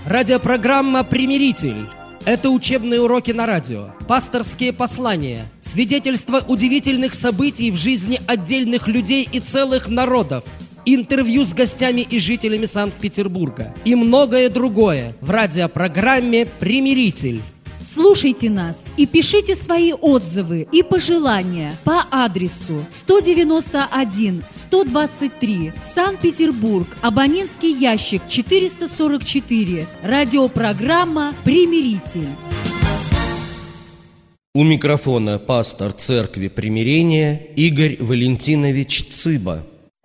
Радиопрограмма «Примиритель». Это учебные уроки на радио, пасторские послания, свидетельства удивительных событий в жизни отдельных людей и целых народов, интервью с гостями и жителями Санкт-Петербурга и многое другое в радиопрограмме «Примиритель». Слушайте нас и пишите свои отзывы и пожелания по адресу 191-123, Санкт-Петербург, абонентский ящик 444, радиопрограмма «Примиритель». У микрофона пастор Церкви Примирения Игорь Валентинович Цыба.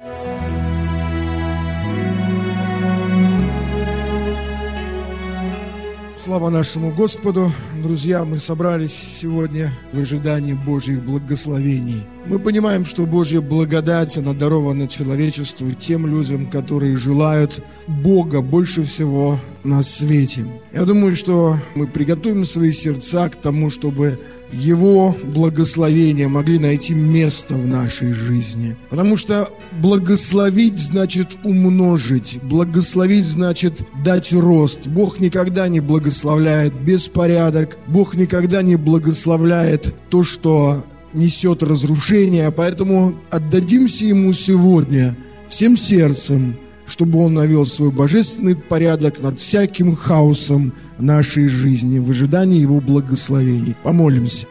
Слава нашему Господу! Друзья, мы собрались сегодня в ожидании Божьих благословений. Мы понимаем, что Божья благодать, она дарована человечеству и тем людям, которые желают Бога больше всего на свете. Я думаю, что мы приготовим свои сердца к тому, чтобы Его благословения могли найти место в нашей жизни. Потому что благословить значит умножить. Благословить значит дать рост. Бог никогда не благословляет беспорядок. Бог никогда не благословляет то, что несет разрушение. Поэтому отдадимся Ему сегодня всем сердцем, чтобы Он навел свой божественный порядок над всяким хаосом нашей жизни в ожидании Его благословений. Помолимся.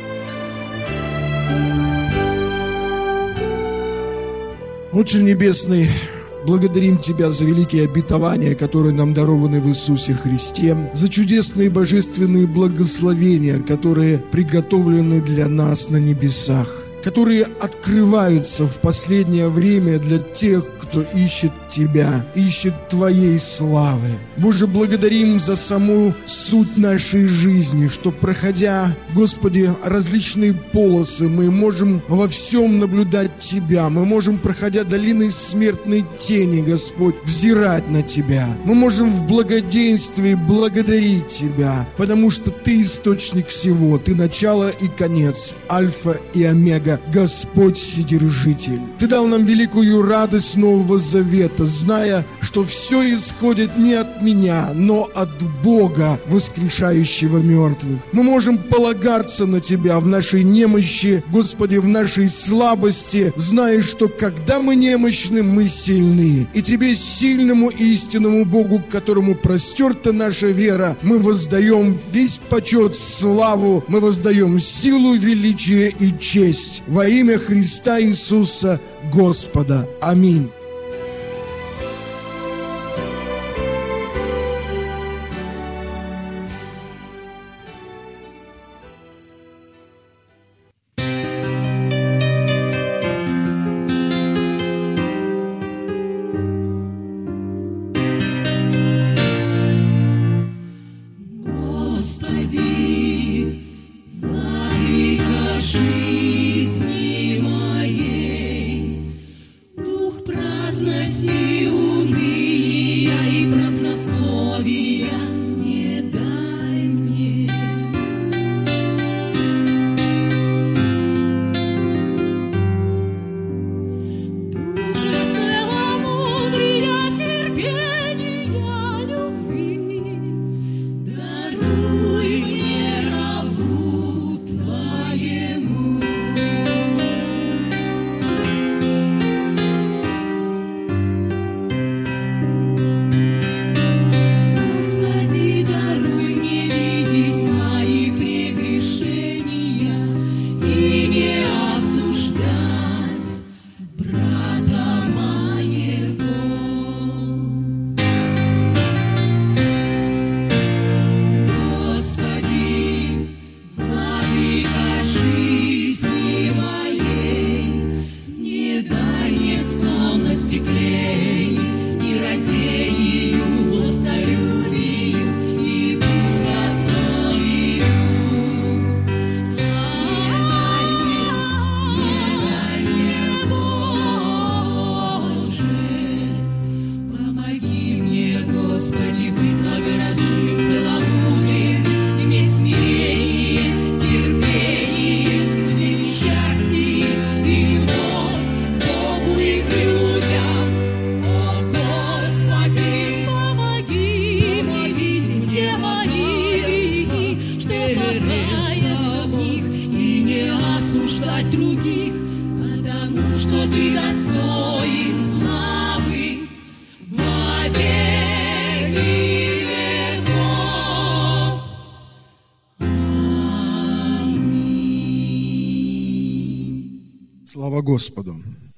Отче Небесный, благодарим Тебя за великие обетования, которые нам дарованы в Иисусе Христе, за чудесные божественные благословения, которые приготовлены для нас на небесах, которые открываются в последнее время для тех, кто ищет Тебя, ищет Твоей славы. Боже, благодарим за саму суть нашей жизни, что, проходя, Господи, различные полосы, мы можем во всем наблюдать Тебя, мы можем, проходя долиной смертной тени, Господь, взирать на Тебя. Мы можем в благоденствии благодарить Тебя, потому что Ты источник всего, Ты начало и конец, альфа и омега, Господь Вседержитель. Ты дал нам великую радость Нового Завета, зная, что все исходит не от меня, но от Бога, воскрешающего мертвых. Мы можем полагаться на Тебя в нашей немощи, Господи, в нашей слабости, зная, что когда мы немощны, мы сильны. И Тебе, сильному и истинному Богу, к которому простерта наша вера, мы воздаем весь почет, славу, мы воздаем силу, величие и честь во имя Христа Иисуса Господа. Аминь. Жизни моей, Дух правды. Ты достоин славы во веки веков. Слава Господу!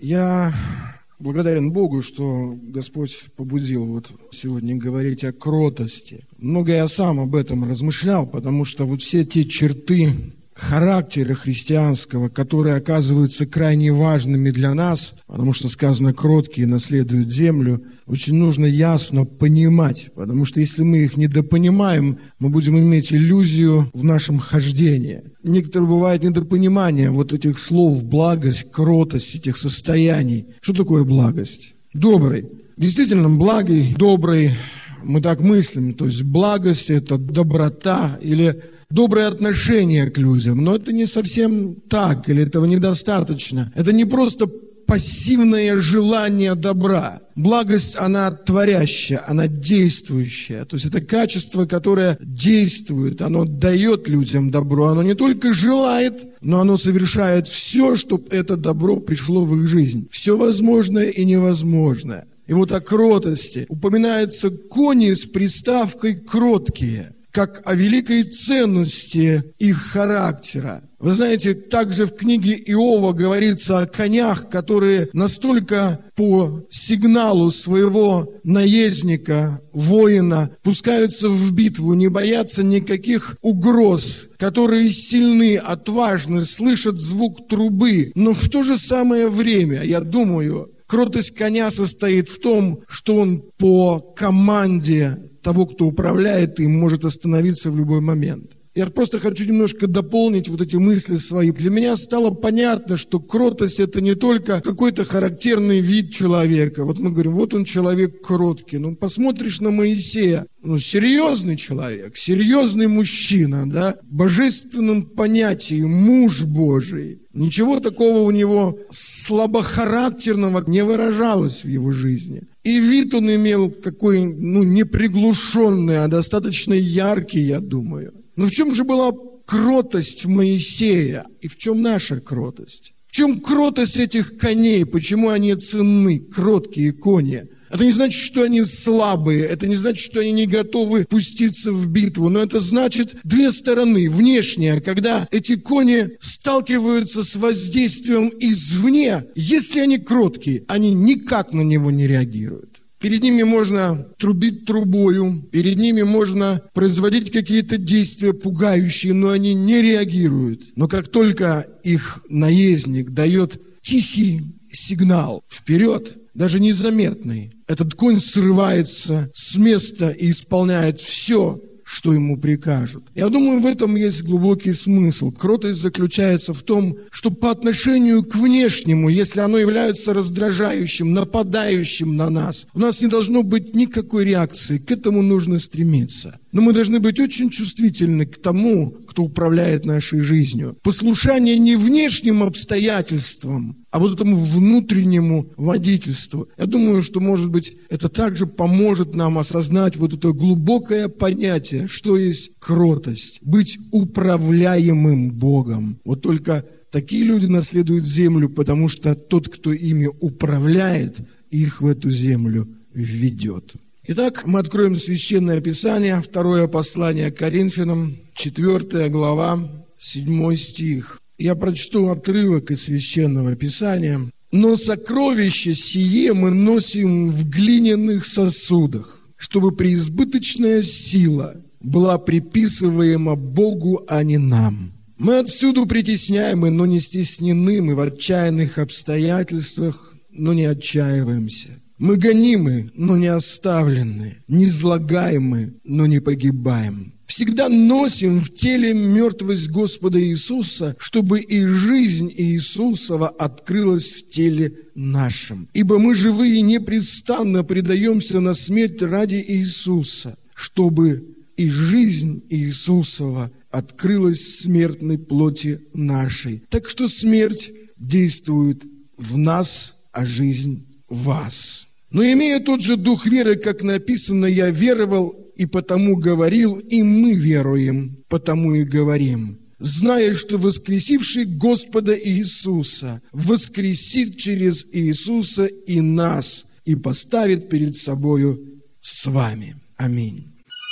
Я благодарен Богу, что Господь побудил вот сегодня говорить о кротости. Много я сам об этом размышлял, потому что вот все те черты характера христианского, которые оказываются крайне важными для нас, потому что сказано «кроткие наследуют землю», очень нужно ясно понимать, потому что если мы их недопонимаем, мы будем иметь иллюзию в нашем хождении. Некоторые бывает недопонимание вот этих слов «благость», «кротость», этих состояний. Что такое благость? Добрый. Действительно, благий, добрый, мы так мыслим, то есть благость – это доброта или доброе отношение к людям, но это не совсем так, или этого недостаточно. Это не просто пассивное желание добра. Благость, она творящая, она действующая. То есть это качество, которое действует, оно дает людям добро. Оно не только желает, но оно совершает все, чтобы это добро пришло в их жизнь. Все возможное и невозможное. И вот о кротости упоминаются кони с приставкой «кроткие», как о великой ценности их характера. Вы знаете, также в книге Иова говорится о конях, которые настолько по сигналу своего наездника, воина, пускаются в битву, не боятся никаких угроз, которые сильны, отважны, слышат звук трубы. Но в то же самое время, я думаю, кротость коня состоит в том, что он по команде того, кто управляет им, может остановиться в любой момент. Я просто хочу немножко дополнить вот эти мысли свои. Для меня стало понятно, что кротость – это не только какой-то характерный вид человека. Вот мы говорим, вот он человек кроткий. Ну, посмотришь на Моисея, серьезный человек, серьезный мужчина, да, в божественном понятии, муж Божий. Ничего такого у него слабохарактерного не выражалось в его жизни. И вид он имел какой, не приглушенный, а достаточно яркий, я думаю. Но в чем же была кротость Моисея? И в чем наша кротость? В чем кротость этих коней? Почему они ценны, кроткие кони? Это не значит, что они слабые, это не значит, что они не готовы пуститься в битву, но это значит две стороны. Внешняя, когда эти кони сталкиваются с воздействием извне, если они кроткие, они никак на него не реагируют. Перед ними можно трубить трубою, перед ними можно производить какие-то действия пугающие, но они не реагируют. Но как только их наездник дает тихий сигнал вперед, даже незаметный, этот конь срывается с места и исполняет все, что ему прикажут. Я думаю, в этом есть глубокий смысл. Кротость заключается в том, что по отношению к внешнему, если оно является раздражающим, нападающим на нас, у нас не должно быть никакой реакции, к этому нужно стремиться. Но мы должны быть очень чувствительны к тому, кто управляет нашей жизнью. Послушание не внешним обстоятельствам, а вот этому внутреннему водительству. Я думаю, что, может быть, это также поможет нам осознать вот это глубокое понятие, что есть кротость. Быть управляемым Богом. Вот только такие люди наследуют землю, потому что тот, кто ими управляет, их в эту землю введет. Итак, мы откроем Священное Писание, 2 послание к Коринфянам, 4 глава, 7 стих. Я прочту отрывок из Священного Писания. «Но сокровище сие мы носим в глиняных сосудах, чтобы преизбыточная сила была приписываема Богу, а не нам. Мы отсюда притесняемы, но не стеснены, мы в отчаянных обстоятельствах, но не отчаиваемся. Мы гонимы, но не оставлены, низлагаемы, но не погибаем. Всегда носим в теле мертвость Господа Иисуса, чтобы и жизнь Иисусова открылась в теле нашем. Ибо мы живые непрестанно предаемся на смерть ради Иисуса, чтобы и жизнь Иисусова открылась в смертной плоти нашей. Так что смерть действует в нас, а жизнь в вас. Но имея тот же дух веры, как написано, я веровал и потому говорил, и мы веруем, потому и говорим. зная, что воскресивший Господа Иисуса воскресит через Иисуса и нас и поставит перед собою с вами. Аминь.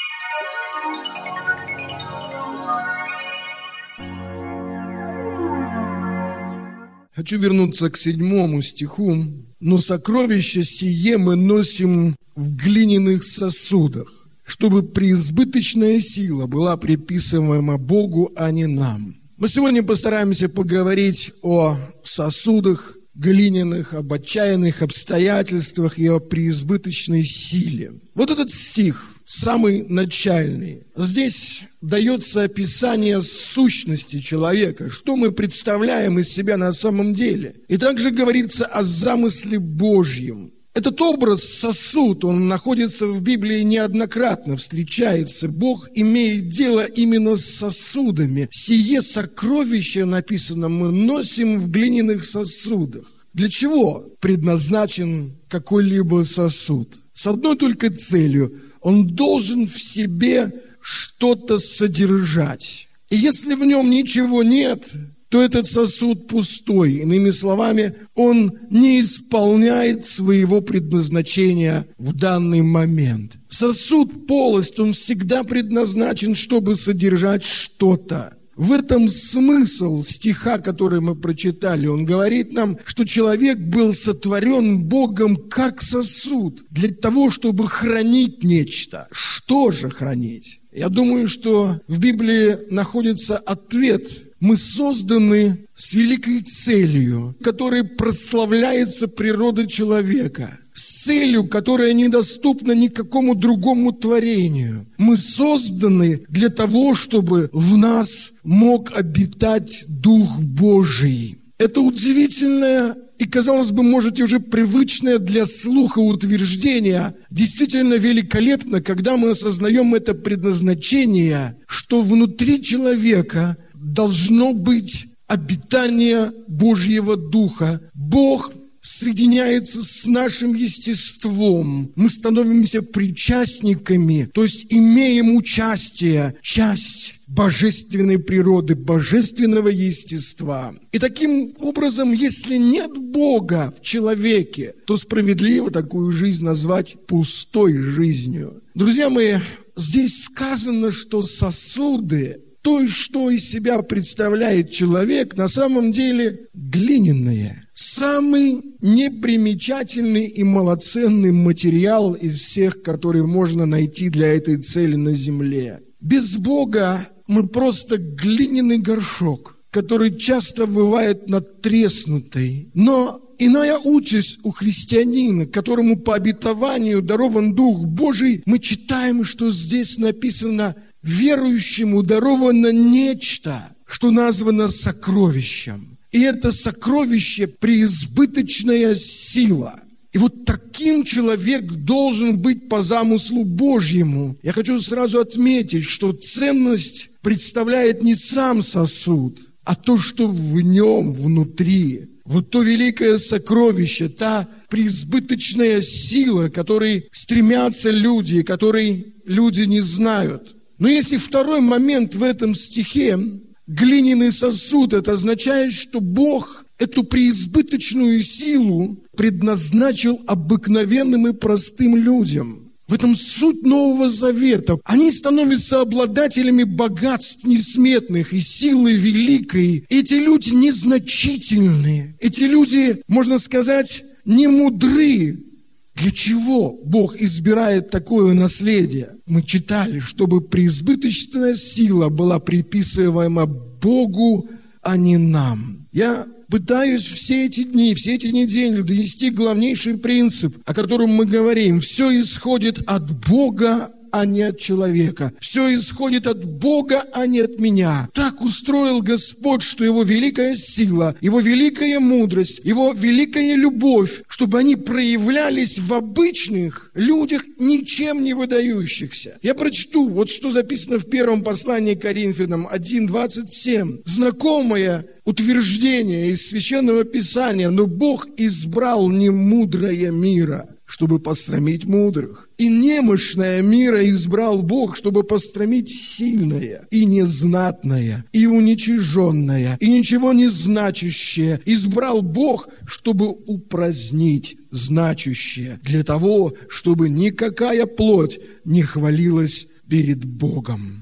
Хочу вернуться к 7 стиху. «Но сокровище сие мы носим в глиняных сосудах, чтобы преизбыточная сила была приписываема Богу, а не нам». Мы сегодня постараемся поговорить о сосудах глиняных, об отчаянных обстоятельствах и о преизбыточной силе. Вот этот стих, самый начальный. Здесь дается описание сущности человека, что мы представляем из себя на самом деле. И также говорится о замысле Божьем. Этот образ сосуд, он находится в Библии неоднократно, встречается. Бог имеет дело именно с сосудами. «Сие сокровище», написано, мы носим в глиняных сосудах. Для чего предназначен какой-либо сосуд? С одной только целью – он должен в себе что-то содержать. И если в нем ничего нет, то этот сосуд пустой. Иными словами, он не исполняет своего предназначения в данный момент. Сосуд полость, он всегда предназначен, чтобы содержать что-то. В этом смысл стиха, который мы прочитали. Он говорит нам, что человек был сотворен Богом как сосуд для того, чтобы хранить нечто. Что же хранить? Я думаю, что в Библии находится ответ. Мы созданы с великой целью, которой прославляется природа человека. С целью, которая недоступна никакому другому творению. Мы созданы для того, чтобы в нас мог обитать Дух Божий. Это удивительное и, казалось бы, может, уже привычное для слуха утверждение. Действительно великолепно, когда мы осознаем это предназначение, что внутри человека должно быть обитание Божьего Духа. Бог соединяется с нашим естеством. Мы становимся причастниками, то есть имеем участие, часть божественной природы, божественного естества. И таким образом, если нет Бога в человеке, то справедливо такую жизнь назвать пустой жизнью. Друзья мои, здесь сказано, что сосуды, то, что из себя представляет человек, на самом деле глиняные. Самый непримечательный и малоценный материал из всех, которые можно найти для этой цели на земле. Без Бога мы просто глиняный горшок, который часто бывает надтреснутый. Но иная участь у христианина, которому по обетованию дарован Дух Божий, мы читаем, что здесь написано: верующему даровано нечто, что названо сокровищем. И это сокровище – преизбыточная сила. И вот таким человек должен быть по замыслу Божьему. Я хочу сразу отметить, что ценность представляет не сам сосуд, а то, что в нем, внутри. Вот то великое сокровище, та преизбыточная сила, к которой стремятся люди, которой люди не знают. Но есть и второй момент в этом стихе. Глиняный сосуд – это означает, что Бог эту преизбыточную силу предназначил обыкновенным и простым людям. В этом суть Нового Завета. Они становятся обладателями богатств несметных и силы великой. Эти люди незначительные. Эти люди, можно сказать, не мудры. Для чего Бог избирает такое наследие? Мы читали, чтобы преизбыточная сила была приписываема Богу, а не нам. Я пытаюсь все эти дни, все эти недели донести главнейший принцип, о котором мы говорим. Все исходит от Бога, а не от человека. Все исходит от Бога, а не от меня. Так устроил Господь, что Его великая сила, Его великая мудрость, Его великая любовь, чтобы они проявлялись в обычных людях, ничем не выдающихся. Я прочту, вот что записано в первом послании к Коринфянам 1:27. Знакомое утверждение из Священного Писания: «Но Бог избрал немудрое мира». чтобы посрамить мудрых. И немощное мира избрал Бог, чтобы посрамить сильное, и незнатное, и уничиженное, и ничего не значащее. Избрал Бог, чтобы упразднить значащее, для того, чтобы никакая плоть не хвалилась перед Богом.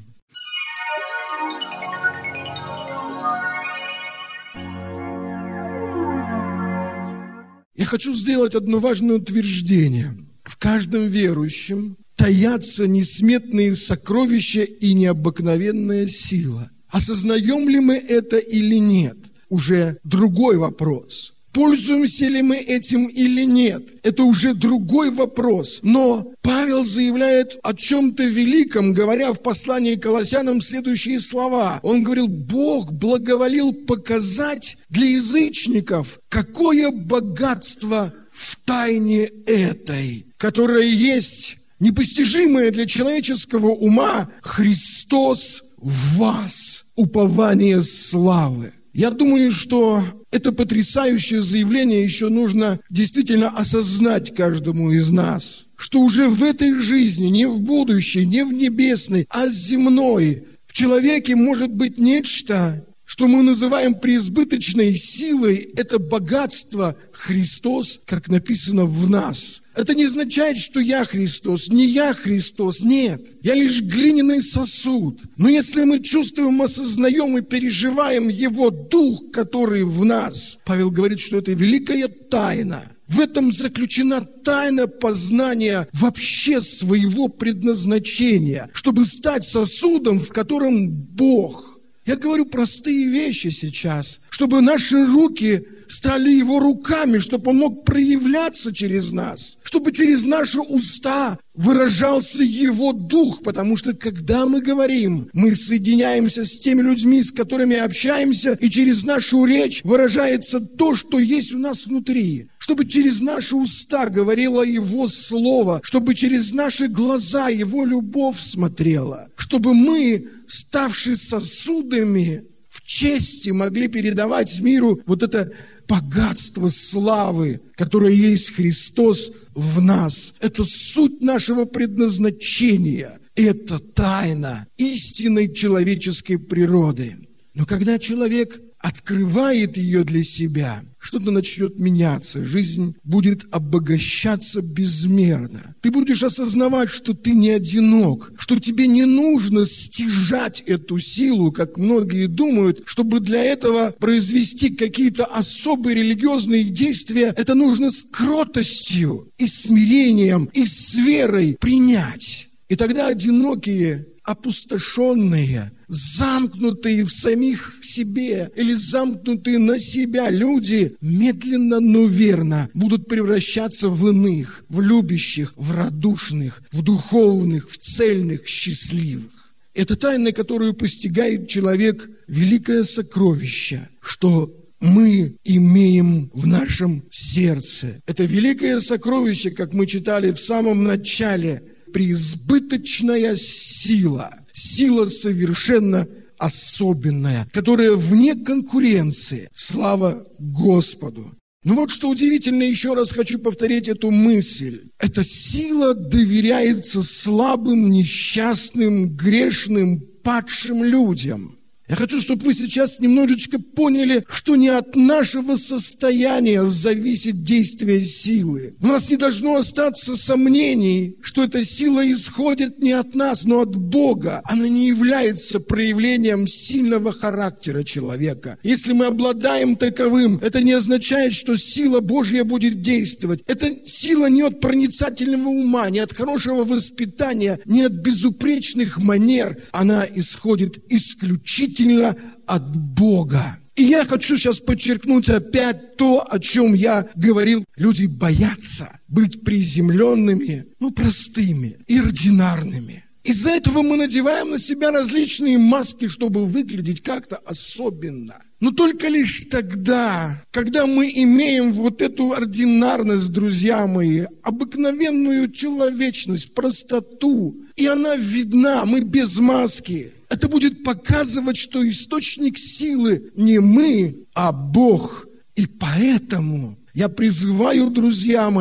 Я хочу сделать одно важное утверждение. В каждом верующем таятся несметные сокровища и необыкновенная сила. Осознаем ли мы это или нет? Уже другой вопрос. Пользуемся ли мы этим или нет? Это уже другой вопрос. Но Павел заявляет о чем-то великом, говоря в послании к Колоссянам следующие слова. Он говорил: Бог благоволил показать для язычников, какое богатство в тайне этой, которая есть непостижимое для человеческого ума, Христос в вас, упование славы. Я думаю, что это потрясающее заявление еще нужно действительно осознать каждому из нас, что уже в этой жизни, не в будущей, не в небесной, а земной, в человеке может быть нечто, что мы называем преизбыточной силой. Это богатство Христос, как написано, в нас. Это не означает, что я Христос, не я Христос, нет. Я лишь глиняный сосуд. Но если мы чувствуем, осознаем и переживаем Его Дух, который в нас, Павел говорит, что это великая тайна. В этом заключена тайна познания вообще своего предназначения, чтобы стать сосудом, в котором Бог. Я говорю простые вещи сейчас, чтобы наши руки стали Его руками, чтобы Он мог проявляться через нас, чтобы через наши уста выражался Его Дух, потому что когда мы говорим, мы соединяемся с теми людьми, с которыми общаемся, и через нашу речь выражается то, что есть у нас внутри, чтобы через наши уста говорило Его Слово, чтобы через наши глаза Его любовь смотрела, чтобы мы, ставшие сосудами, в чести могли передавать миру вот это богатство славы, которое есть Христос в нас. Это суть нашего предназначения. Это тайна истинной человеческой природы. Но когда человек открывает ее для себя, что-то начнет меняться, жизнь будет обогащаться безмерно. Ты будешь осознавать, что ты не одинок, что тебе не нужно стяжать эту силу, как многие думают, чтобы для этого произвести какие-то особые религиозные действия. Это нужно с кротостью и смирением, и с верой принять. И тогда одинокие, опустошенные, замкнутые в самих себе или замкнутые на себя люди медленно, но верно будут превращаться в иных, в любящих, в радушных, в духовных, в цельных, счастливых. Это тайна, которую постигает человек, великое сокровище, что мы имеем в нашем сердце. Это великое сокровище, как мы читали в самом начале, преизбыточная сила, сила совершенно особенная, которая вне конкуренции. Слава Господу! Но вот что удивительно, еще раз хочу повторить эту мысль. Эта сила доверяется слабым, несчастным, грешным, падшим людям. Я хочу, чтобы вы сейчас немножечко поняли, что не от нашего состояния зависит действие силы. У нас не должно остаться сомнений, что эта сила исходит не от нас, но от Бога. Она не является проявлением сильного характера человека. Если мы обладаем таковым, это не означает, что сила Божья будет действовать. Эта сила не от проницательного ума, не от хорошего воспитания, не от безупречных манер. Она исходит исключительно от Бога. И я хочу сейчас подчеркнуть опять то, о чем я говорил. Люди боятся быть приземленными, простыми и ординарными. Из-за этого мы надеваем на себя различные маски, чтобы выглядеть как-то особенно. Но только лишь тогда, когда мы имеем вот эту ординарность, друзья мои, обыкновенную человечность, простоту, и она видна, мы без маски. Это будет показывать, что источник силы не мы, а Бог. И поэтому я призываю, друзья мои, к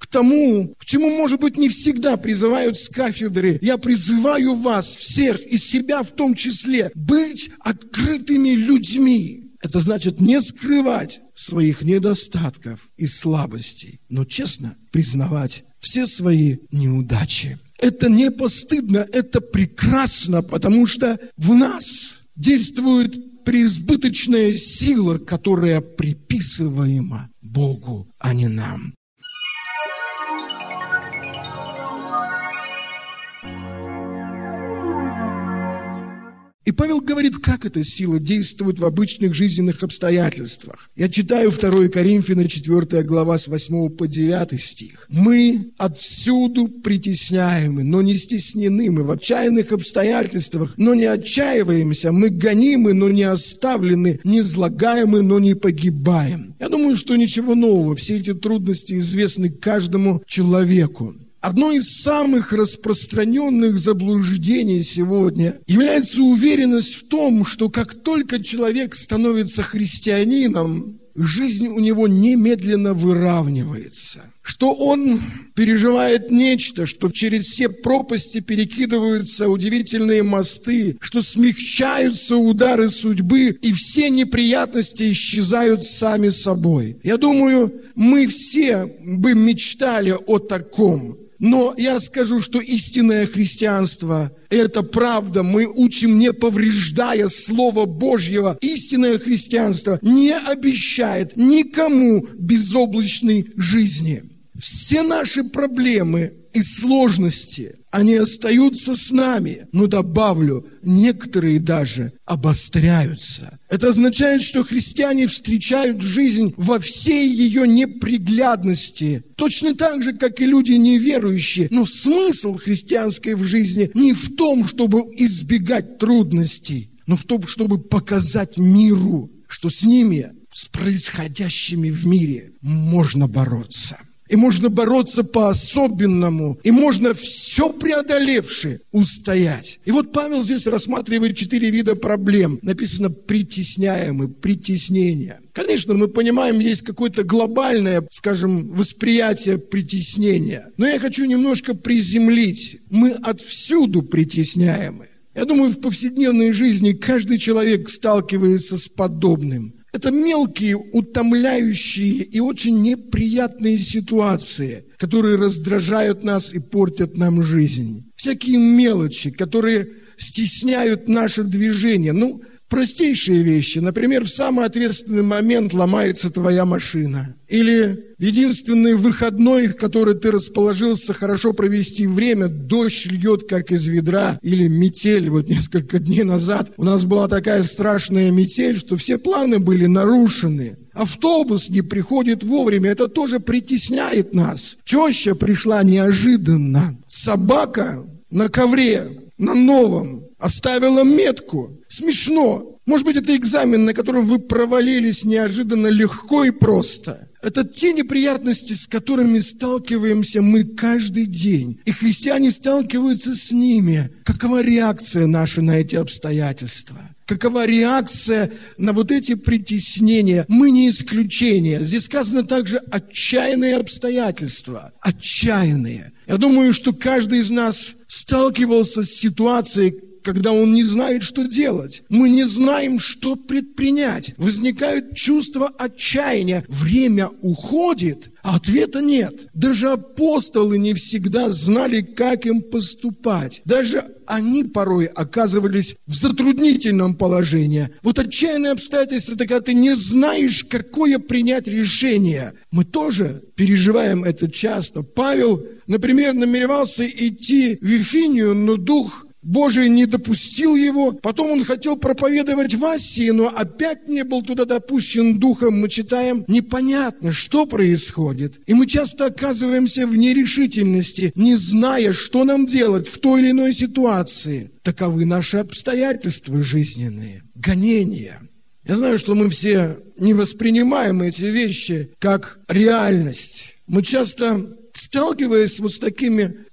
тому, к чему, может быть, не всегда призывают с кафедры. Я призываю вас всех, и себя в том числе, быть открытыми людьми. Это значит не скрывать своих недостатков и слабостей, но честно признавать все свои неудачи. Это не постыдно, это прекрасно, потому что в нас действует преизбыточная сила, которая приписываема Богу, а не нам. И Павел говорит, как эта сила действует в обычных жизненных обстоятельствах. Я читаю 2 Коринфянам 4 глава с 8 по 9 стих. «Мы отвсюду притесняемы, но не стеснены, мы в отчаянных обстоятельствах, но не отчаиваемся, мы гонимы, но не оставлены, не излагаемы, но не погибаем». Я думаю, что ничего нового, все эти трудности известны каждому человеку. Одно из самых распространенных заблуждений сегодня является уверенность в том, что как только человек становится христианином, жизнь у него немедленно выравнивается, что он переживает нечто, что через все пропасти перекидываются удивительные мосты, что смягчаются удары судьбы, и все неприятности исчезают сами собой. Я думаю, мы все бы мечтали о таком. Но я скажу, что истинное христианство – это правда. Мы учим, не повреждая Слова Божьего. Истинное христианство не обещает никому безоблачной жизни. Все наши проблемы и сложности, они остаются с нами. Но добавлю, некоторые даже обостряются. Это означает, что христиане встречают жизнь во всей ее неприглядности. Точно так же, как и люди неверующие. Но смысл христианской в жизни не в том, чтобы избегать трудностей, но в том, чтобы показать миру, что с ними, с происходящими в мире, можно бороться. И можно бороться по-особенному, и можно все преодолевши устоять. И вот Павел здесь рассматривает 4 вида проблем. Написано «притесняемы», «притеснение». Конечно, мы понимаем, есть какое-то глобальное, скажем, восприятие притеснения. Но я хочу немножко приземлить. Мы отвсюду притесняемы. Я думаю, в повседневной жизни каждый человек сталкивается с подобным. Это мелкие, утомляющие и очень неприятные ситуации, которые раздражают нас и портят нам жизнь. Всякие мелочи, которые стесняют наше движение. Простейшие вещи. Например, в самый ответственный момент ломается твоя машина. Или в единственный выходной, в который ты расположился хорошо провести время, дождь льет как из ведра. Или метель. Вот несколько дней назад у нас была такая страшная метель, что все планы были нарушены. Автобус не приходит вовремя. Это тоже притесняет нас. Теща пришла неожиданно. Собака на ковре, на новом, оставила метку. Смешно. Может быть, это экзамен, на котором вы провалились неожиданно легко и просто. Это те неприятности, с которыми сталкиваемся мы каждый день. И христиане сталкиваются с ними. Какова реакция наша на эти обстоятельства? Какова реакция на вот эти притеснения? Мы не исключение. Здесь сказано также отчаянные обстоятельства. Отчаянные. Я думаю, что каждый из нас сталкивался с ситуацией, когда он не знает, что делать. Мы не знаем, что предпринять. Возникают чувства отчаяния. Время уходит, а ответа нет. Даже апостолы не всегда знали, как им поступать. Даже они порой оказывались в затруднительном положении. Вот отчаянные обстоятельства, это когда ты не знаешь, какое принять решение. Мы тоже переживаем это часто. Павел, например, намеревался идти в Вифинию, но Дух Божий не допустил его. Потом он хотел проповедовать в Асии, но опять не был туда допущен Духом. Мы читаем, непонятно, что происходит. И мы часто оказываемся в нерешительности, не зная, что нам делать в той или иной ситуации. Таковы наши обстоятельства жизненные, гонения. Я знаю, что мы все не воспринимаем эти вещи как реальность. Мы часто, сталкиваясь вот с такими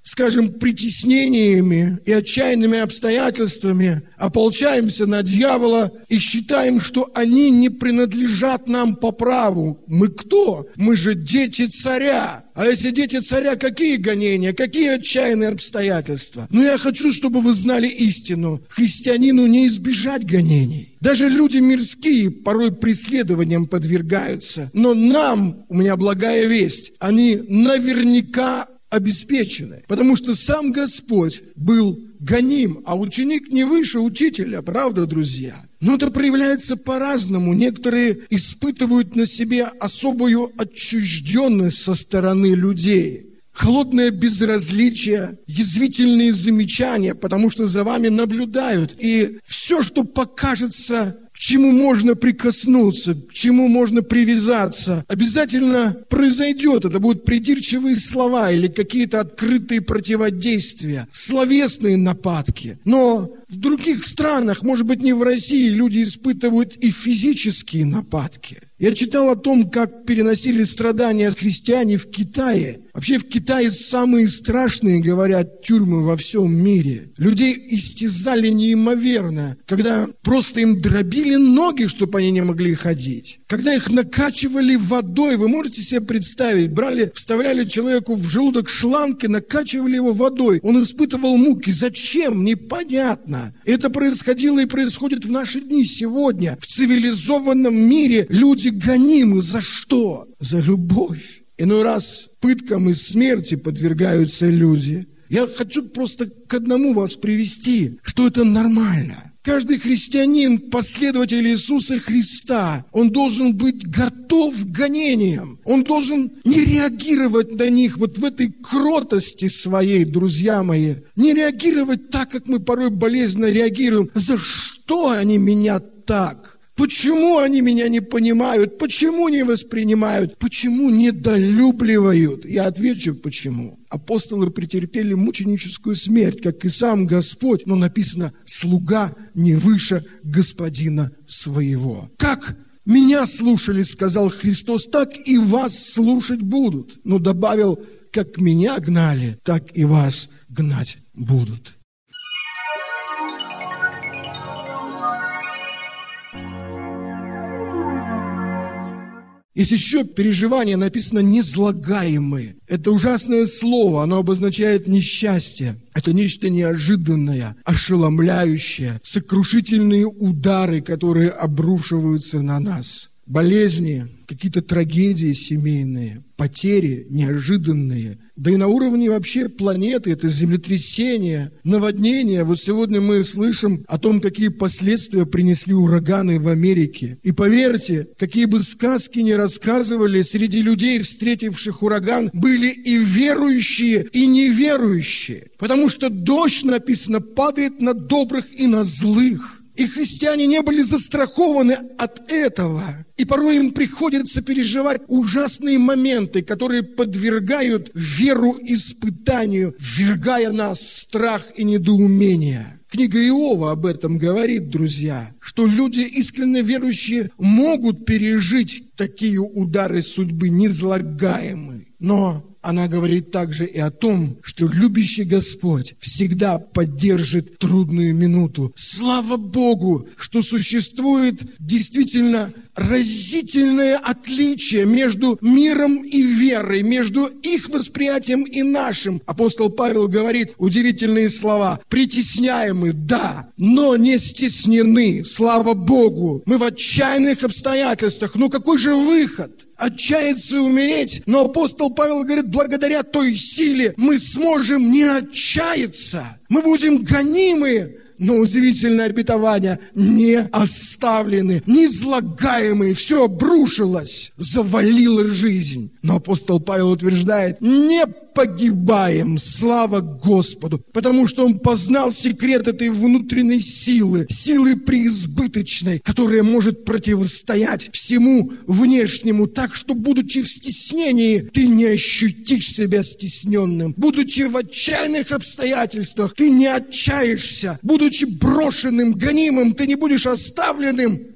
скажем, притеснениями и отчаянными обстоятельствами ополчаемся на дьявола и считаем, что они не принадлежат нам по праву. Мы кто? Мы же дети царя. А если дети царя, какие гонения, какие отчаянные обстоятельства? Но я хочу, чтобы вы знали истину. Христианину не избежать гонений. Даже люди мирские порой преследованиям подвергаются. Но нам, у меня благая весть, они наверняка обеспечены. Потому что сам Господь был гоним, а ученик не выше учителя, правда, друзья? Но это проявляется по-разному. Некоторые испытывают на себе особую отчужденность со стороны людей. Холодное безразличие, язвительные замечания, потому что за вами наблюдают. И все, что покажется, к чему можно прикоснуться, к чему можно привязаться, обязательно произойдет. Это будут придирчивые слова или какие-то открытые противодействия, словесные нападки. Но в других странах, может быть, не в России, люди испытывают и физические нападки. Я читал о том, как переносили страдания христиане в Китае. Вообще в Китае самые страшные, говорят, тюрьмы во всем мире. Людей истязали неимоверно, когда просто им дробили ноги, чтобы они не могли ходить. Когда их накачивали водой, вы можете себе представить, вставляли человеку в желудок шланг и накачивали его водой. Он испытывал муки. Зачем? Непонятно. Это происходило и происходит в наши дни сегодня. В цивилизованном мире люди гонимы. За что? За любовь. Иной раз пыткам и смерти подвергаются люди. Я хочу просто к одному вас привести, что это нормально. Каждый христианин, последователь Иисуса Христа, он должен быть готов к гонениям. Он должен не реагировать на них вот в этой кротости своей, друзья мои. Не реагировать так, как мы порой болезненно реагируем. За что они меня так? Почему они меня не понимают? Почему не воспринимают? Почему недолюбливают? Я отвечу, почему. Апостолы претерпели мученическую смерть, как и сам Господь, но написано «слуга не выше господина своего». Как меня слушали, сказал Христос, так и вас слушать будут. Но добавил, как меня гнали, так и вас гнать будут. Есть еще переживание, написано «незлагаемые». Это ужасное слово, оно обозначает несчастье. Это нечто неожиданное, ошеломляющее, сокрушительные удары, которые обрушиваются на нас. Болезни, какие-то трагедии семейные, потери неожиданные. Да и на уровне вообще планеты это землетрясения, наводнения. Вот сегодня мы слышим о том, какие последствия принесли ураганы в Америке. И поверьте, какие бы сказки ни рассказывали, среди людей, встретивших ураган, были и верующие, и неверующие. Потому что дождь, написано, падает на добрых и на злых. И христиане не были застрахованы от этого. И порой им приходится переживать ужасные моменты, которые подвергают веру испытанию, ввергая нас в страх и недоумение. Книга Иова об этом говорит, друзья, что люди, искренне верующие, могут пережить такие удары судьбы незлагаемые. Но она говорит также и о том, что любящий Господь всегда поддержит трудную минуту. Слава Богу, что существует действительно разительное отличие между миром и верой, между их восприятием и нашим. Апостол Павел говорит удивительные слова. Притесняемы, да, но не стеснены. Слава Богу. Мы в отчаянных обстоятельствах. Но какой же выход? Отчаяться и умереть. Но апостол Павел говорит, благодаря той силе мы сможем не отчаяться. Мы будем гонимы. Но удивительное обетование, не оставлены, низлагаемые, все обрушилось, завалило жизнь. Но апостол Павел утверждает, не погибаем, слава Господу, потому что он познал секрет этой внутренней силы, силы преизбыточной, которая может противостоять всему внешнему, так что, будучи в стеснении, ты не ощутишь себя стесненным. Будучи в отчаянных обстоятельствах, ты не отчаешься. Будучи брошенным, гонимым, ты не будешь оставленным.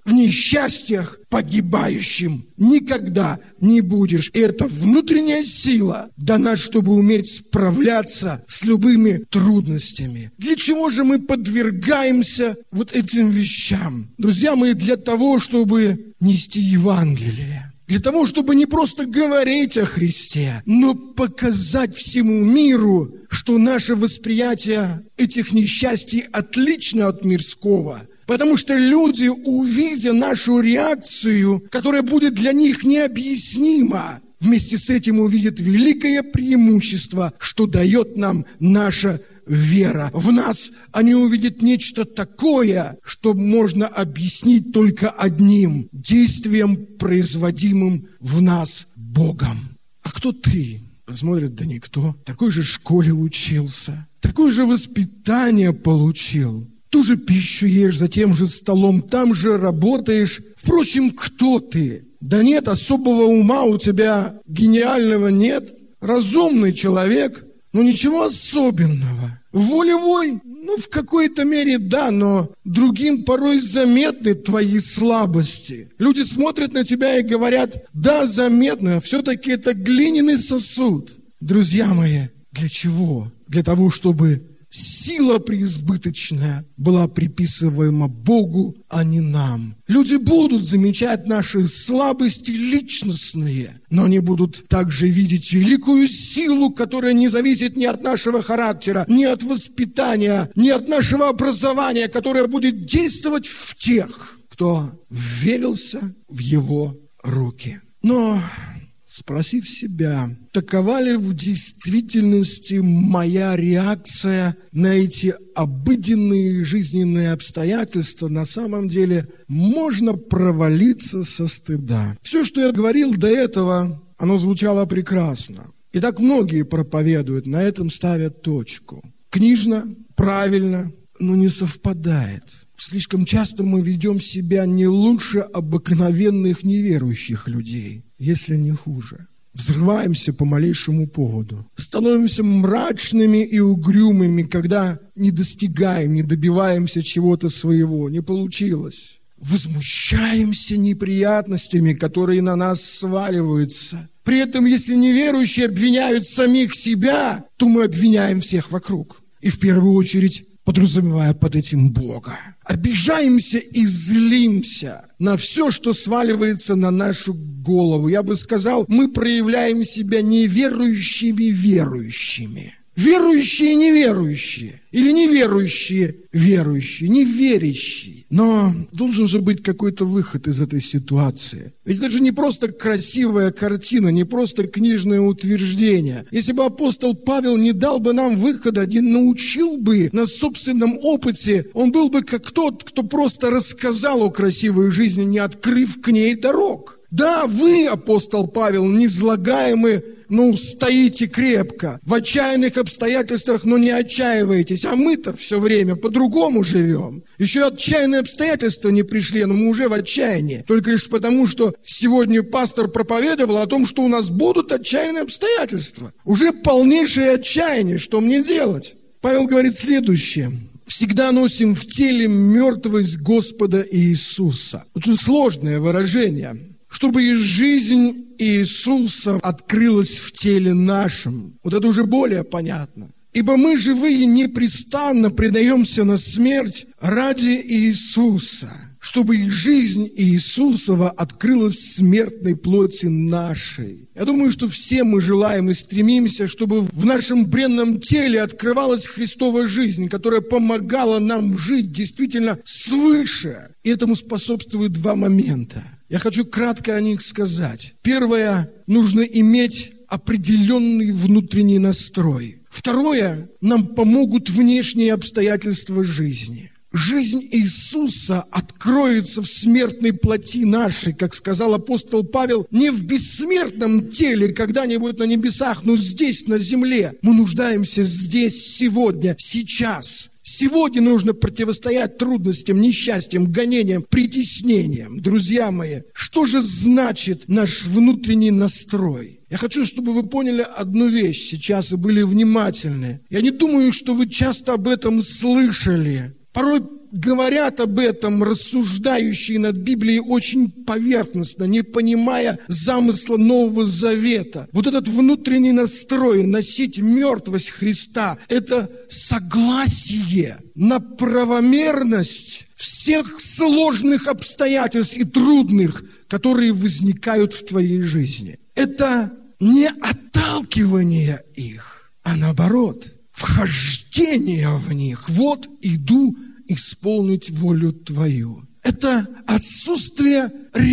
в несчастьях погибающим. Никогда не будешь. Это внутренняя сила дана, чтобы уметь справляться с любыми трудностями. Для чего же мы подвергаемся вот этим вещам? Друзья мои, для того, чтобы нести Евангелие. Для того, чтобы не просто говорить о Христе, но показать всему миру, что наше восприятие этих несчастий отлично от мирского. Потому что люди, увидя нашу реакцию, которая будет для них необъяснима, вместе с этим увидят великое преимущество, что дает нам наша вера. В нас они увидят нечто такое, что можно объяснить только одним действием, производимым в нас Богом. А кто ты? Смотрят, да никто. В такой же школе учился, такое же воспитание получил. Ту же пищу ешь, за тем же столом, там же работаешь. Впрочем, кто ты? Да нет, особого ума у тебя гениального нет. Разумный человек, но ничего особенного. Волевой, в какой-то мере да, но другим порой заметны твои слабости. Люди смотрят на тебя и говорят, да, заметно, все-таки это глиняный сосуд. Друзья мои, для чего? Для того, чтобы сила преизбыточная была приписываема Богу, а не нам. Люди будут замечать наши слабости личностные, но они будут также видеть великую силу, которая не зависит ни от нашего характера, ни от воспитания, ни от нашего образования, которая будет действовать в тех, кто верился в Его руки. Но спросив себя, такова ли в действительности моя реакция на эти обыденные жизненные обстоятельства, на самом деле можно провалиться со стыда. Все, что я говорил до этого, оно звучало прекрасно. И так многие проповедуют, на этом ставят точку. Книжно, правильно, но не совпадает. Слишком часто мы ведем себя не лучше обыкновенных неверующих людей, если не хуже. Взрываемся по малейшему поводу. Становимся мрачными и угрюмыми, когда не достигаем, не добиваемся чего-то своего. Не получилось. Возмущаемся неприятностями, которые на нас сваливаются. При этом, если неверующие обвиняют самих себя, то мы обвиняем всех вокруг. И в первую очередь подразумевая под этим Бога. Обижаемся и злимся на все, что сваливается на нашу голову. Я бы сказал, мы проявляем себя неверующими верующими. Верующие неверующие. Или неверующие верующие. Неверящие. Но должен же быть какой-то выход из этой ситуации. Ведь это же не просто красивая картина, не просто книжное утверждение. Если бы апостол Павел не дал бы нам выхода, не научил бы на собственном опыте, он был бы как тот, кто просто рассказал о красивой жизни, не открыв к ней дорог. Да, вы, апостол Павел, незлагаемы, стоите крепко, в отчаянных обстоятельствах, но не отчаиваетесь. А мы-то все время по-другому живем. Еще отчаянные обстоятельства не пришли, но мы уже в отчаянии. Только лишь потому, что сегодня пастор проповедовал о том, что у нас будут отчаянные обстоятельства. Уже полнейшее отчаяние. Что мне делать? Павел говорит следующее. Всегда носим в теле мертвость Господа Иисуса. Очень сложное выражение. Чтобы и жизнь Иисуса открылась в теле нашем. Вот это уже более понятно. Ибо мы, живые, непрестанно предаемся на смерть ради Иисуса, чтобы и жизнь Иисусова открылась в смертной плоти нашей. Я думаю, что все мы желаем и стремимся, чтобы в нашем бренном теле открывалась Христова жизнь, которая помогала нам жить действительно свыше. И этому способствуют два момента. Я хочу кратко о них сказать. Первое, нужно иметь определенный внутренний настрой. Второе, нам помогут внешние обстоятельства жизни. Жизнь Иисуса откроется в смертной плоти нашей, как сказал апостол Павел, не в бессмертном теле когда-нибудь на небесах, но здесь, на земле. Мы нуждаемся здесь, сегодня, сейчас. Сегодня нужно противостоять трудностям, несчастьям, гонениям, притеснениям. Друзья мои, что же значит наш внутренний настрой? Я хочу, чтобы вы поняли одну вещь сейчас и были внимательны. Я не думаю, что вы часто об этом слышали. Порой говорят об этом рассуждающие над Библией очень поверхностно, не понимая замысла Нового Завета. Вот этот внутренний настрой носить мертвость Христа – это согласие на правомерность всех сложных обстоятельств и трудных, которые возникают в твоей жизни. Это не отталкивание их, а наоборот, вхождение в них. Вот иду исполнить волю Твою. Это отсутствие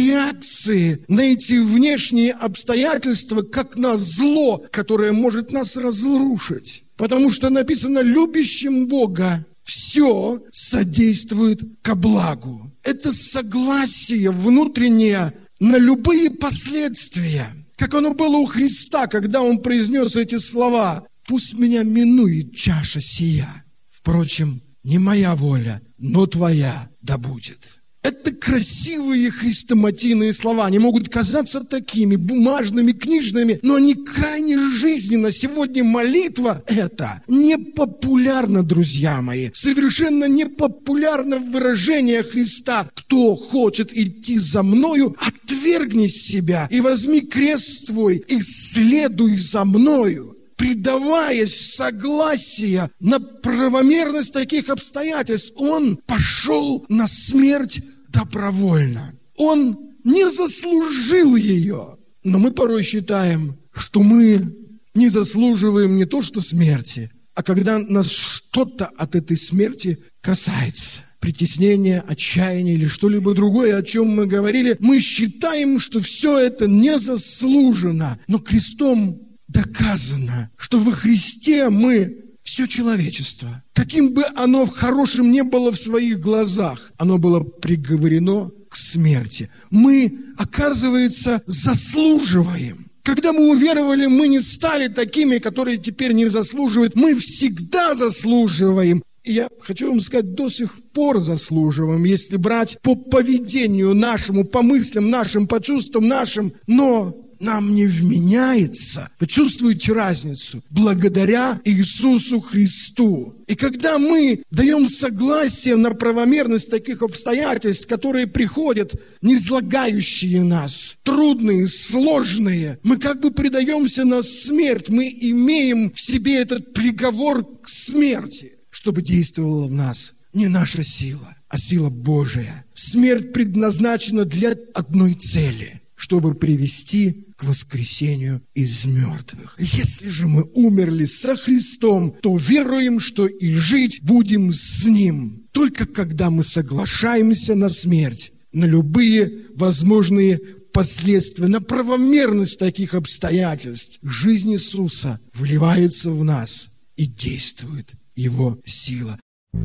реакции на эти внешние обстоятельства, как на зло, которое может нас разрушить. Потому что написано: любящим Бога все содействует ко благу. Это согласие внутреннее на любые последствия. Как оно было у Христа, когда Он произнес эти слова: «Пусть меня минует чаша сия. Впрочем, не моя воля, но Твоя да будет». Это красивые хрестоматийные слова. Они могут казаться такими бумажными, книжными, но они крайне жизненно. Сегодня молитва эта непопулярна, друзья мои. Совершенно непопулярно выражение Христа: «Кто хочет идти за мною, отвергни себя и возьми крест свой и следуй за мною». Предаваясь согласию на правомерность таких обстоятельств, Он пошел на смерть добровольно. Он не заслужил ее. Но мы порой считаем, что мы не заслуживаем не то что смерти, а когда нас что-то от этой смерти касается. Притеснение, отчаяние или что-либо другое, о чем мы говорили, мы считаем, что все это не заслужено. Но крестом доказано, что во Христе мы все человечество, каким бы оно хорошим не было в своих глазах, оно было приговорено к смерти. Мы, оказывается, заслуживаем. Когда мы уверовали, мы не стали такими, которые теперь не заслуживают. Мы всегда заслуживаем. И я хочу вам сказать, до сих пор заслуживаем, если брать по поведению нашему, по мыслям нашим, по чувствам нашим. Но нам не вменяется, вы чувствуете разницу, благодаря Иисусу Христу. И когда мы даем согласие на правомерность таких обстоятельств, которые приходят, низлагающие нас, трудные, сложные, мы как бы предаемся на смерть, мы имеем в себе этот приговор к смерти, чтобы действовала в нас не наша сила, а сила Божия. Смерть предназначена для одной цели – чтобы привести к воскресению из мертвых. Если же мы умерли со Христом, то веруем, что и жить будем с Ним. Только когда мы соглашаемся на смерть, на любые возможные последствия, на правомерность таких обстоятельств, жизнь Иисуса вливается в нас и действует Его сила.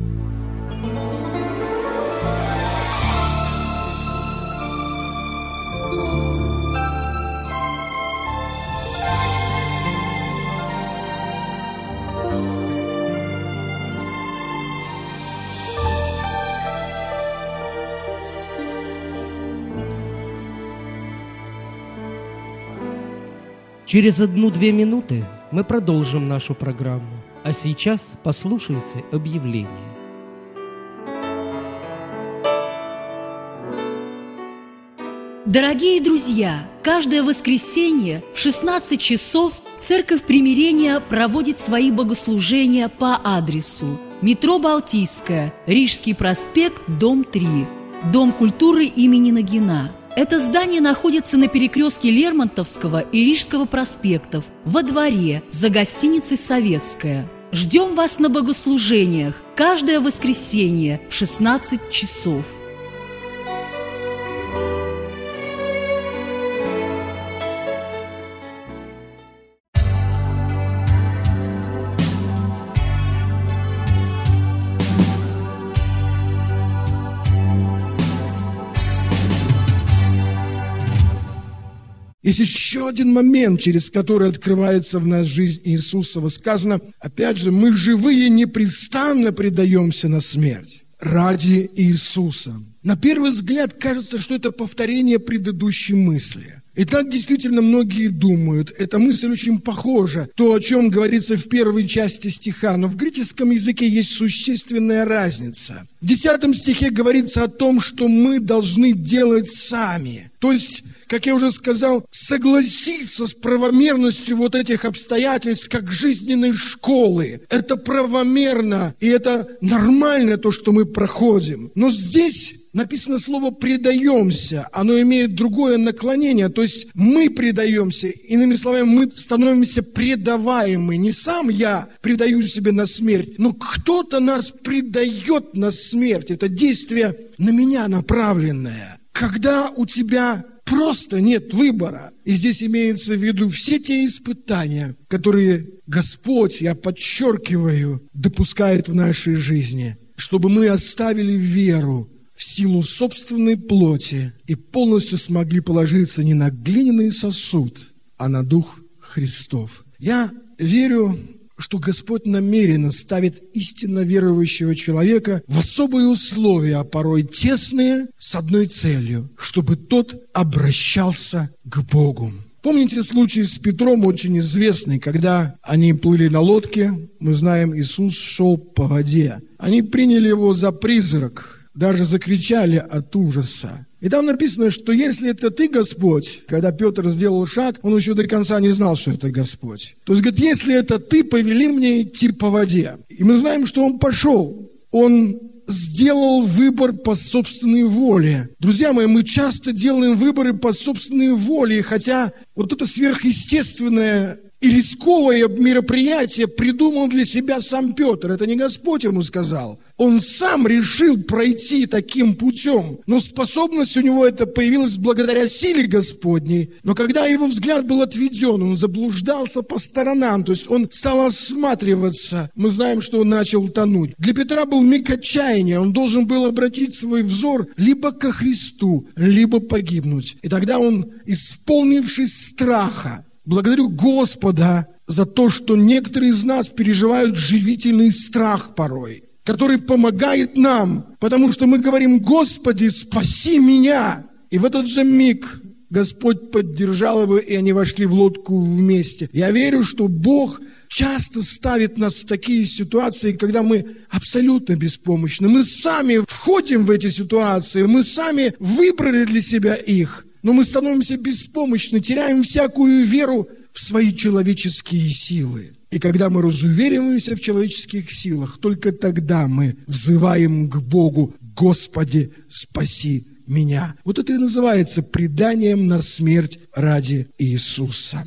Через 1-2 минуты мы продолжим нашу программу. А сейчас послушайте объявление. Дорогие друзья, каждое воскресенье в 16 часов Церковь Примирения проводит свои богослужения по адресу: метро Балтийская, Рижский проспект, дом 3, Дом культуры имени Нагина. Это здание находится на перекрестке Лермонтовского и Рижского проспектов, во дворе, за гостиницей «Советская». Ждем вас на богослужениях каждое воскресенье в 16 часов. Есть еще один момент, через который открывается в нас жизнь Иисусова. Сказано, опять же, мы живые непрестанно предаемся на смерть ради Иисуса. На первый взгляд кажется, что это повторение предыдущей мысли. И так действительно многие думают. Эта мысль очень похожа. То, о чем говорится в первой части стиха. Но в греческом языке есть существенная разница. В 10 стихе говорится о том, что мы должны делать сами. То есть, как я уже сказал, согласиться с правомерностью вот этих обстоятельств, как жизненной школы. Это правомерно, и это нормально, то, что мы проходим. Но здесь написано слово «предаемся». Оно имеет другое наклонение. То есть мы предаемся. Иными словами, мы становимся предаваемы. Не сам я предаю себе на смерть, но кто-то нас предает на смерть. Это действие на меня направленное. Когда у тебя просто нет выбора. И здесь имеется в виду все те испытания, которые Господь, я подчеркиваю, допускает в нашей жизни, чтобы мы оставили веру в силу собственной плоти и полностью смогли положиться не на глиняный сосуд, а на Дух Христов. Я верю, что Господь намеренно ставит истинно верующего человека в особые условия, а порой тесные, с одной целью, чтобы тот обращался к Богу. Помните случай с Петром, очень известный, когда они плыли на лодке, мы знаем, Иисус шел по воде. Они приняли его за призрак, даже закричали от ужаса. И там написано, что если это ты, Господь, когда Петр сделал шаг, он еще до конца не знал, что это Господь. То есть, говорит, если это ты, повели мне идти по воде. И мы знаем, что он пошел. Он сделал выбор по собственной воле. Друзья мои, мы часто делаем выборы по собственной воле, хотя вот это сверхъестественное и рисковое мероприятие придумал для себя сам Петр. Это не Господь ему сказал. Он сам решил пройти таким путем. Но способность у него это появилась благодаря силе Господней. Но когда его взгляд был отведен, он заблуждался по сторонам. То есть он стал осматриваться. Мы знаем, что он начал тонуть. Для Петра был миг отчаяния. Он должен был обратить свой взор либо ко Христу, либо погибнуть. И тогда он, исполнившись страха, благодарю Господа за то, что некоторые из нас переживают живительный страх порой, который помогает нам, потому что мы говорим: «Господи, спаси меня!» И в этот же миг Господь поддержал его, и они вошли в лодку вместе. Я верю, что Бог часто ставит нас в такие ситуации, когда мы абсолютно беспомощны. Мы сами входим в эти ситуации, мы сами выбрали для себя их. Но мы становимся беспомощны, теряем всякую веру в свои человеческие силы. И когда мы разувериваемся в человеческих силах, только тогда мы взываем к Богу: «Господи, спаси меня». Вот это и называется преданием на смерть ради Иисуса.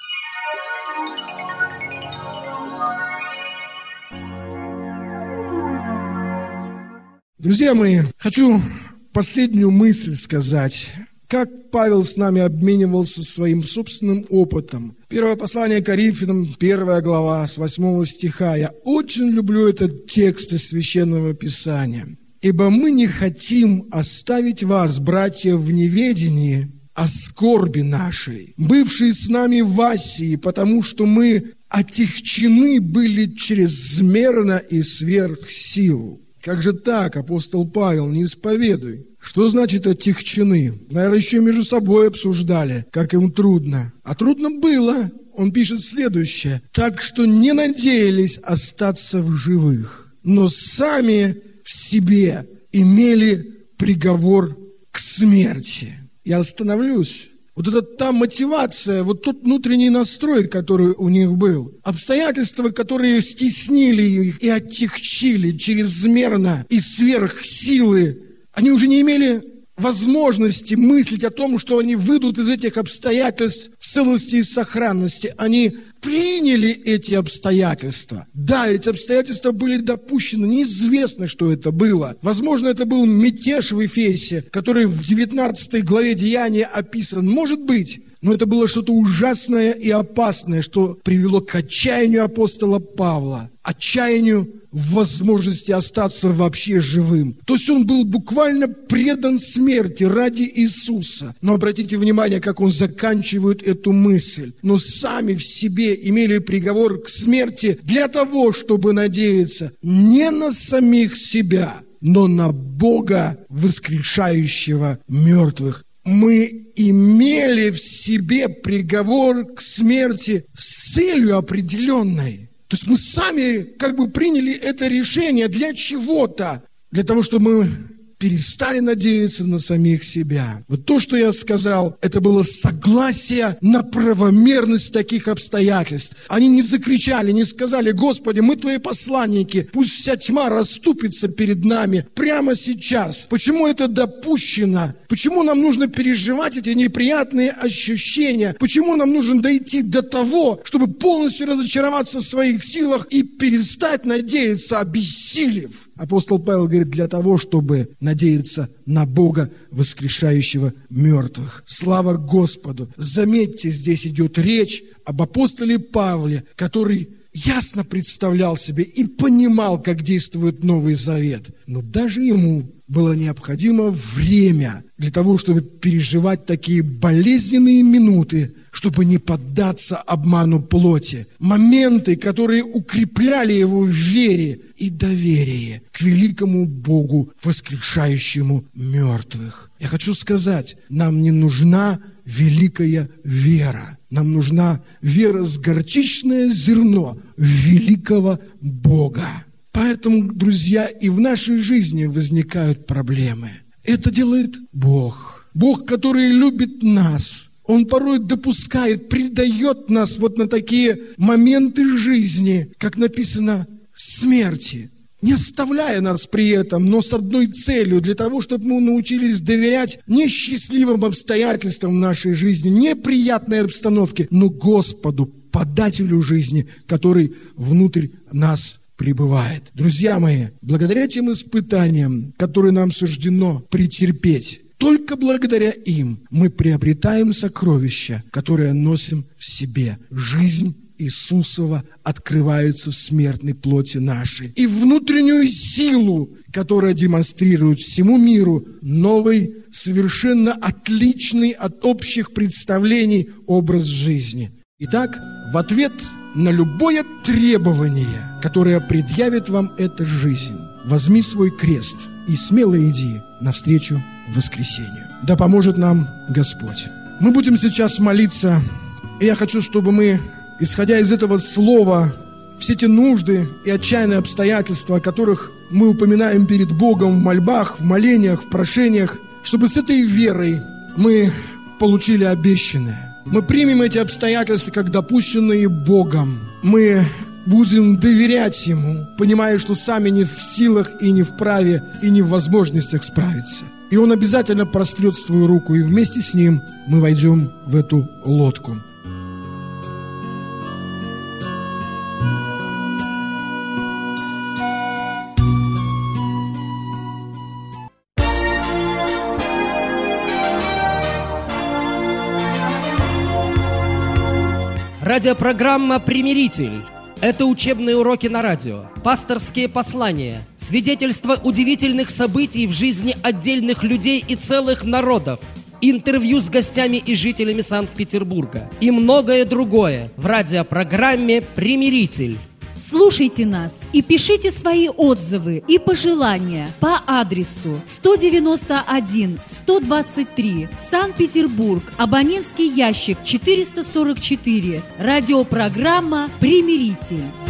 Друзья мои, хочу последнюю мысль сказать. Как Павел с нами обменивался своим собственным опытом. Первое послание Коринфянам, 1 глава, с 8 стиха. Я очень люблю этот текст из Священного Писания. «Ибо мы не хотим оставить вас, братья, в неведении о скорби нашей, бывшей с нами в Асии, потому что мы отягчены были чрезмерно и сверх сил». Как же так, апостол Павел, не исповедуй? Что значит отягчены? Наверное, еще между собой обсуждали, как им трудно. А трудно было. Он пишет следующее: «Так что не надеялись остаться в живых, но сами в себе имели приговор к смерти». Я остановлюсь. Вот это та мотивация, вот тот внутренний настрой, который у них был. Обстоятельства, которые стеснили их и отягчили чрезмерно и сверх силы. Они уже не имели возможности мыслить о том, что они выйдут из этих обстоятельств в целости и сохранности. Они приняли эти обстоятельства. Да, эти обстоятельства были допущены. Неизвестно, что это было. Возможно, это был мятеж в Эфесе, который в 19 главе Деяния описан. Может быть. Но это было что-то ужасное и опасное, что привело к отчаянию апостола Павла. Отчаянию в возможности остаться вообще живым. То есть он был буквально предан смерти ради Иисуса. Но обратите внимание, как он заканчивает эту мысль. Но сами в себе имели приговор к смерти для того, чтобы надеяться не на самих себя, но на Бога, воскрешающего мертвых. мы имели в себе приговор к смерти с целью определенной. То есть мы сами как бы приняли это решение для чего-то, для того, чтобы мы перестали надеяться на самих себя. Вот то, что я сказал, это было согласие на правомерность таких обстоятельств. Они не закричали, не сказали: Господи, мы Твои посланники, пусть вся тьма расступится перед нами прямо сейчас. Почему это допущено? Почему нам нужно переживать эти неприятные ощущения? Почему нам нужно дойти до того, чтобы полностью разочароваться в своих силах и перестать надеяться, обессилев? Апостол Павел говорит: для того, чтобы надеяться на Бога, воскрешающего мертвых. Слава Господу! Заметьте, здесь идет речь об апостоле Павле, который ясно представлял себе и понимал, как действует Новый Завет. Но даже ему было необходимо время для того, чтобы переживать такие болезненные минуты, чтобы не поддаться обману плоти. Моменты, которые укрепляли его в вере и доверии к великому Богу, воскрешающему мертвых. Я хочу сказать, нам не нужна великая вера. Нам нужна вера с горчичное зерно великого Бога. Поэтому, друзья, и в нашей жизни возникают проблемы. Это делает Бог. Бог, который любит нас. Он порой допускает, предает нас вот на такие моменты жизни, как написано, смерти, не оставляя нас при этом, но с одной целью, для того, чтобы мы научились доверять не счастливым обстоятельствам нашей жизни, неприятной обстановке, но Господу, подателю жизни, который внутрь нас пребывает. Друзья мои, благодаря тем испытаниям, которые нам суждено претерпеть, только благодаря им мы приобретаем сокровища, которые носим в себе. Жизнь Иисусова открывается в смертной плоти нашей. И внутреннюю силу, которая демонстрирует всему миру новый, совершенно отличный от общих представлений образ жизни. Итак, в ответ на любое требование, которое предъявит вам эта жизнь, возьми свой крест и смело иди навстречу воскресению. Да поможет нам Господь. Мы будем сейчас молиться, и я хочу, чтобы мы, исходя из этого слова, все те нужды и отчаянные обстоятельства, о которых мы упоминаем перед Богом в мольбах, в молениях, в прошениях, чтобы с этой верой мы получили обещанное. Мы примем эти обстоятельства как допущенные Богом. Мы будем доверять Ему, понимая, что сами не в силах и не в праве, и не в возможностях справиться. И Он обязательно прострет свою руку, и вместе с Ним мы войдем в эту лодку. Радиопрограмма «Примиритель». Это учебные уроки на радио, пасторские послания, свидетельства удивительных событий в жизни отдельных людей и целых народов, интервью с гостями и жителями Санкт-Петербурга и многое другое в радиопрограмме «Примиритель». Слушайте нас и пишите свои отзывы и пожелания по адресу 191-123, Санкт-Петербург, абонентский ящик 444, радиопрограмма «Примиритель».